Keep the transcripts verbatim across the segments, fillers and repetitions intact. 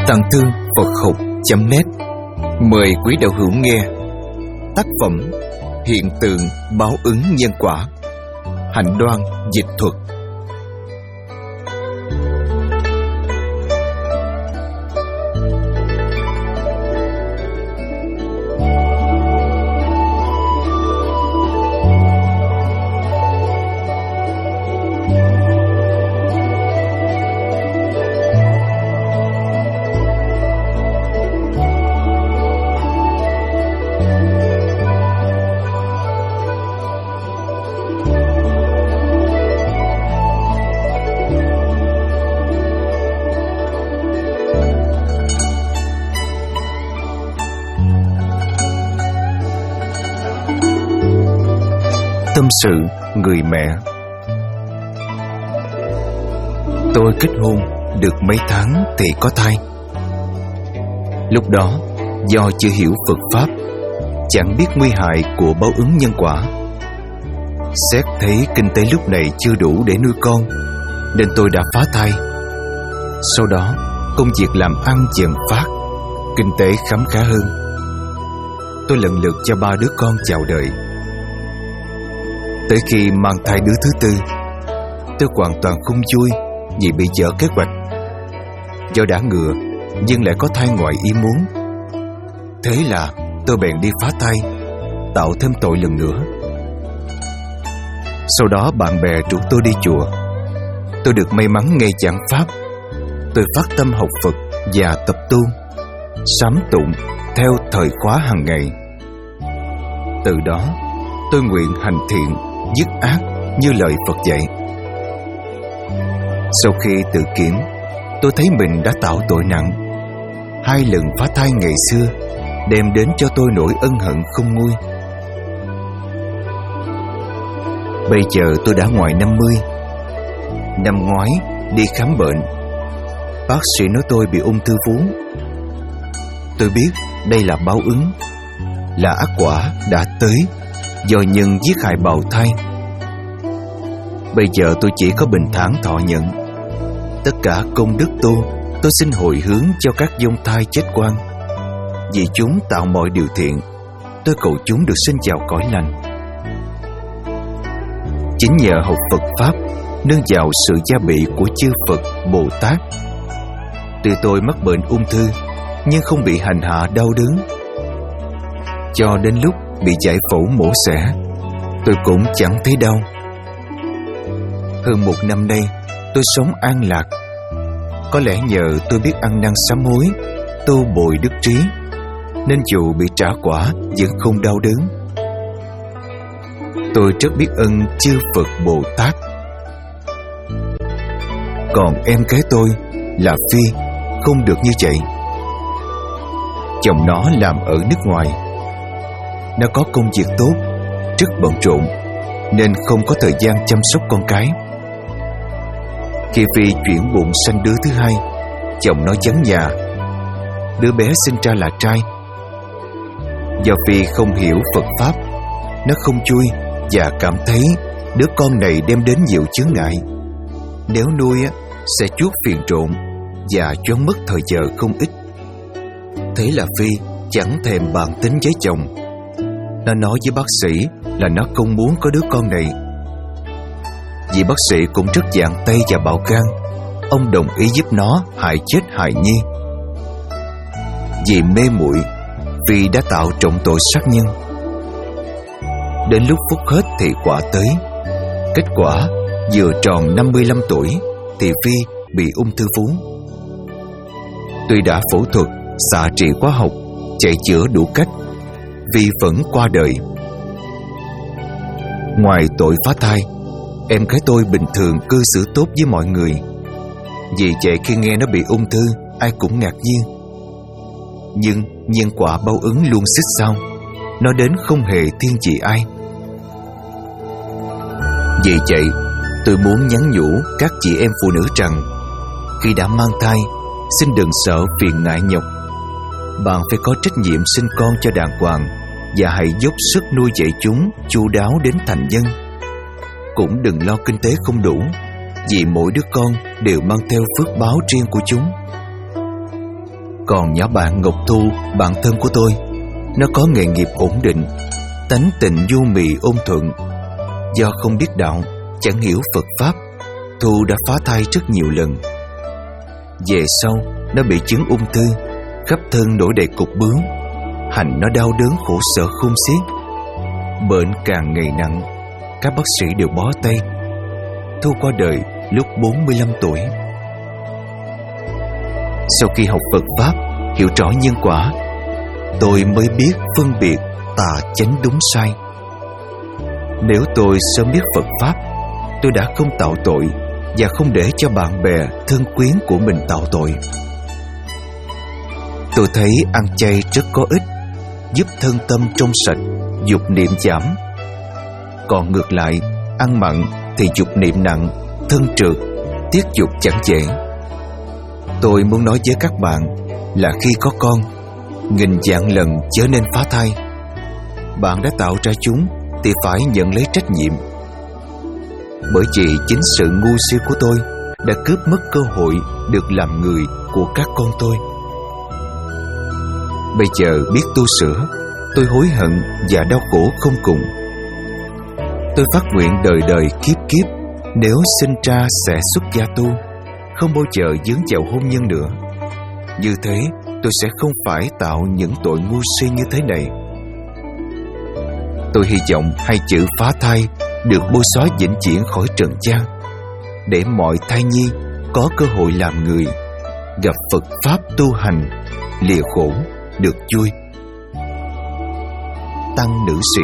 Tàng Thư Phật Học chấm net mời quý đạo hữu nghe tác phẩm Hiện tượng báo ứng nhân quả, Hạnh Đoan dịch thuật. Tâm sự người mẹ. Tôi kết hôn được mấy tháng thì có thai. Lúc đó do chưa hiểu Phật Pháp, chẳng biết nguy hại của báo ứng nhân quả. Xét thấy kinh tế lúc này chưa đủ để nuôi con, nên tôi đã phá thai. Sau đó công việc làm ăn dần phát, kinh tế khấm khá hơn. Tôi lần lượt cho ba đứa con chào đời. Tới khi mang thai đứa thứ tư, tôi hoàn toàn không vui vì bị dở kế hoạch. Do đã ngừa nhưng lại có thai ngoài ý muốn. Thế là tôi bèn đi phá thai, tạo thêm tội lần nữa. Sau đó bạn bè rủ tôi đi chùa. Tôi được may mắn nghe giảng Pháp. Tôi phát tâm học Phật và tập tu, sám tụng theo thời khóa hàng ngày. Từ đó tôi nguyện hành thiện, dứt ác như lời Phật dạy. Sau khi tự kiểm, tôi thấy mình đã tạo tội nặng. Hai lần phá thai ngày xưa đem đến cho tôi nỗi ân hận không nguôi. Bây giờ tôi đã ngoài năm mươi. Năm ngoái đi khám bệnh, bác sĩ nói tôi bị ung thư vú. Tôi biết đây là báo ứng, là ác quả đã tới do nhân giết hại bào thai. Bây giờ tôi chỉ có bình thản thọ nhận. Tất cả công đức tu, tôi xin hồi hướng cho các vong thai chết oan. Vì chúng tạo mọi điều thiện, tôi cầu chúng được sinh vào cõi lành. Chính nhờ học Phật Pháp, nương vào sự gia bị của chư Phật, Bồ Tát, tuy tôi mắc bệnh ung thư nhưng không bị hành hạ đau đớn. Cho đến lúc bị giải phẫu mổ xẻ, tôi cũng chẳng thấy đau. Hơn một năm nay, tôi sống an lạc. Có lẽ nhờ tôi biết ăn năn sám hối, tu bồi đức trí, nên dù bị trả quả vẫn không đau đớn. Tôi rất biết ơn chư Phật Bồ Tát. Còn em gái tôi là Phi không được như vậy. Chồng nó làm ở nước ngoài. Nó có công việc tốt, rất bận rộn, nên không có thời gian chăm sóc con cái. Khi Phi chuyển bụng sanh đứa thứ hai, chồng nó vắng nhà. Đứa bé sinh ra là trai. Do Phi không hiểu Phật Pháp, nó không vui và cảm thấy đứa con này đem đến nhiều chướng ngại. Nếu nuôi sẽ chuốc phiền trộn và choáng mất thời giờ không ít. Thế là Phi chẳng thèm bàn tính với chồng. Nó nói với bác sĩ là nó không muốn có đứa con này. Vì bác sĩ cũng rất dạn tay và bạo gan, ông đồng ý giúp nó hại chết hài nhi. Vì mê muội, Phi đã tạo trọng tội sát nhân. Đến lúc phút hết thì quả tới. Kết quả vừa tròn năm mươi lăm tuổi thì Phi bị ung thư vú. Tuy đã phẫu thuật, xạ trị hóa học, chạy chữa đủ cách, Phi vẫn qua đời. Ngoài tội phá thai, em gái tôi bình thường cư xử tốt với mọi người. Vì vậy khi nghe nó bị ung thư, ai cũng ngạc nhiên. Nhưng nhân quả báo ứng luôn xích sao, nó đến không hề thiên vị ai. Vì vậy tôi muốn nhắn nhủ các chị em phụ nữ rằng, khi đã mang thai, xin đừng sợ phiền ngại nhọc. Bạn phải có trách nhiệm sinh con cho đàng hoàng, và hãy dốc sức nuôi dạy chúng chu đáo đến thành nhân. Cũng đừng lo kinh tế không đủ, vì mỗi đứa con đều mang theo phước báo riêng của chúng. Còn nhỏ bạn Ngọc Thu, bạn thân của tôi, nó có nghề nghiệp ổn định, tánh tình nhu mì ôn thuận. Do không biết đạo, chẳng hiểu Phật Pháp, Thu đã phá thai rất nhiều lần. Về sau, nó bị chứng ung thư, khắp thân nổi đầy cục bướu, hành nó đau đớn khổ sở khôn xiết. Bệnh càng ngày nặng, các bác sĩ đều bó tay. Thu qua đời lúc bốn mươi lăm tuổi. Sau khi học Phật Pháp, hiểu rõ nhân quả, tôi mới biết phân biệt tà chánh đúng sai. Nếu tôi sớm biết Phật Pháp, tôi đã không tạo tội và không để cho bạn bè, thân quyến của mình tạo tội. Tôi thấy ăn chay rất có ích, giúp thân tâm trong sạch, dục niệm giảm. Còn ngược lại, ăn mặn thì dục niệm nặng, thân trượt, tiết dục chẳng dễ. Tôi muốn nói với các bạn là khi có con, nghìn vạn lần chớ nên phá thai. Bạn đã tạo ra chúng thì phải nhận lấy trách nhiệm. Bởi vì chính sự ngu si của tôi đã cướp mất cơ hội được làm người của các con tôi. Bây giờ biết tu sửa, tôi hối hận và đau khổ không cùng. Tôi phát nguyện đời đời kiếp kiếp, nếu sinh ra sẽ xuất gia tu, không bao giờ dướng vào hôn nhân nữa. Như thế tôi sẽ không phải tạo những tội ngu si như thế này. Tôi hy vọng hai chữ phá thai được bôi xóa vĩnh viễn khỏi trần gian, để mọi thai nhi có cơ hội làm người, gặp Phật Pháp tu hành, lìa khổ, được vui. Tăng nữ sĩ.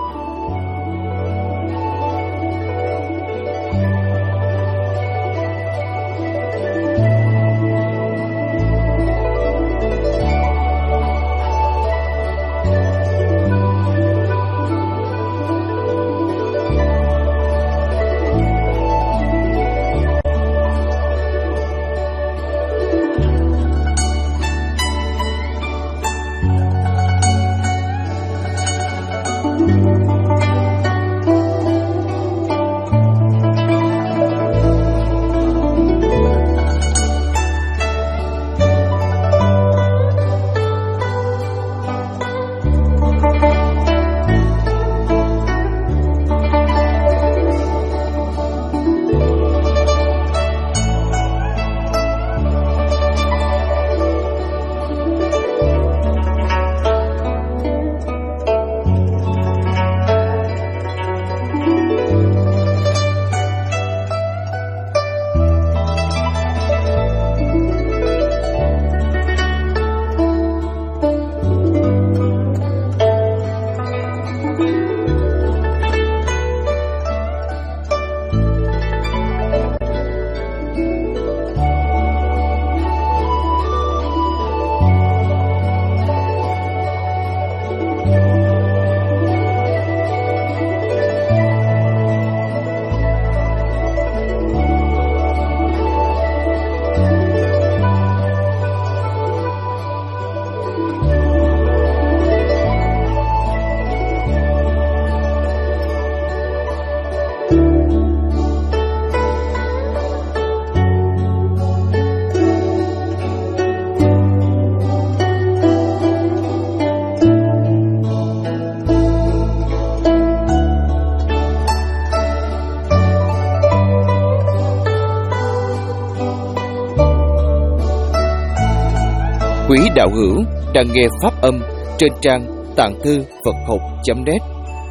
Quý đạo hữu đang nghe pháp âm trên trang tạng thư Phật học chấm net.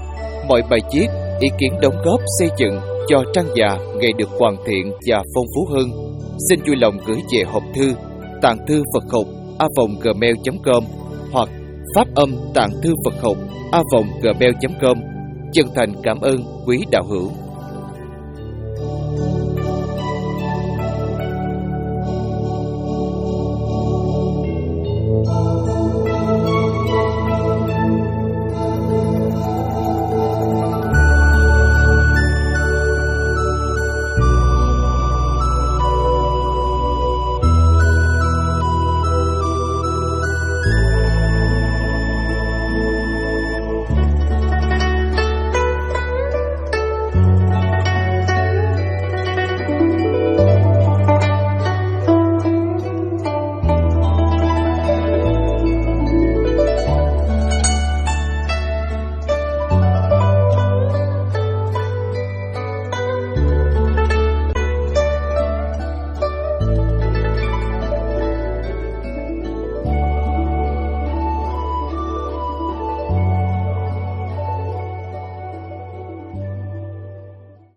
Mọi bài viết, ý kiến đóng góp xây dựng cho trang già ngày được hoàn thiện và phong phú hơn, xin vui lòng gửi về hộp thư tạng thư Phật học a vòng gmail chấm com hoặc pháp âm tạng thư Phật học a vòng gmail chấm com. Chân thành cảm ơn quý đạo hữu.